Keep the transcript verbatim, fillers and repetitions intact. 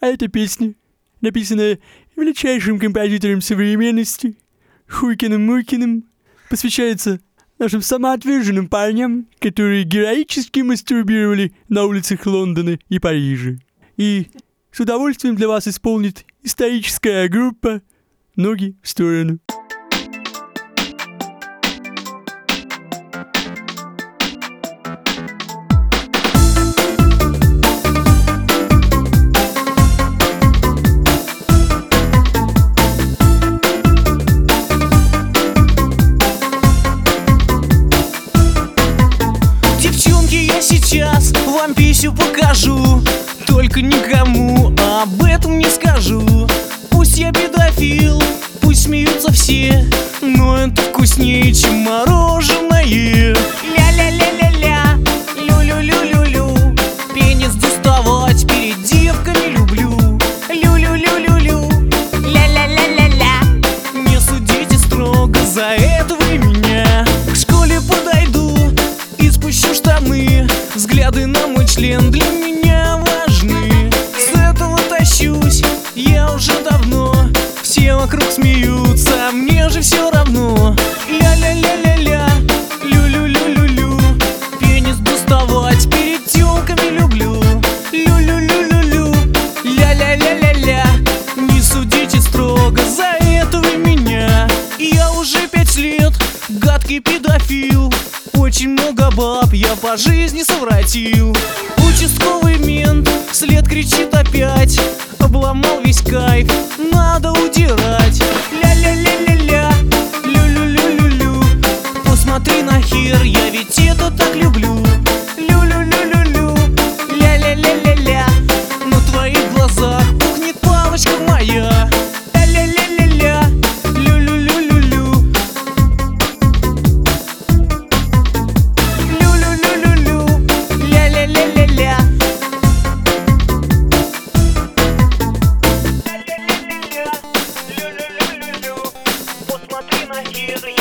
А эта песня, написанная величайшим композитором современности Хуйкиным Муйкиным, посвящается нашим самоотверженным парням, которые героически мастурбировали на улицах Лондона и Парижа. И с удовольствием для вас исполнит историческая группа «Ноги в сторону». Сейчас вам писю покажу, только никому об этом не скажу. Пусть я педофил, пусть смеются все, но это вкуснее, чем мороженое. Ля-ля-ля-ля-ля, лю-лю-лю-лю-лю, пенис доставать перед девками люблю. Лю-лю-лю-лю-лю, ля-ля-ля-ля-ля, не судите строго, за это вы меня. К школе подойду и спущу штаны, взгляды на мой член для меня важны. С этого тащусь я уже давно, все вокруг смеются, мне же все равно. Ля-ля-ля-ля-ля, лю-лю-лю-лю-лю, пенис доставать перед тёлками люблю. Лю-лю-лю-лю-лю, ля-ля-ля-ля-ля, не судите строго, за это вы меня. Я уже пять лет гадкий педофил, очень много баб я по жизни совратил. Участковый мент вслед кричит опять, обломал весь кайф, надо удирать. Ля-ля-ля-ля-ля, лю-лю-лю-лю-лю, посмотри на хер, я ведь это так люблю. Лю-лю-лю-лю-лю, ля-ля-ля-ля-ля, на твоих глазах пухнет палочка моя. Ля-ля-ля-ля-ля, лю-лю-лю-лю-лю, ля-ля-ля-ля-ля. Посмотри на хер,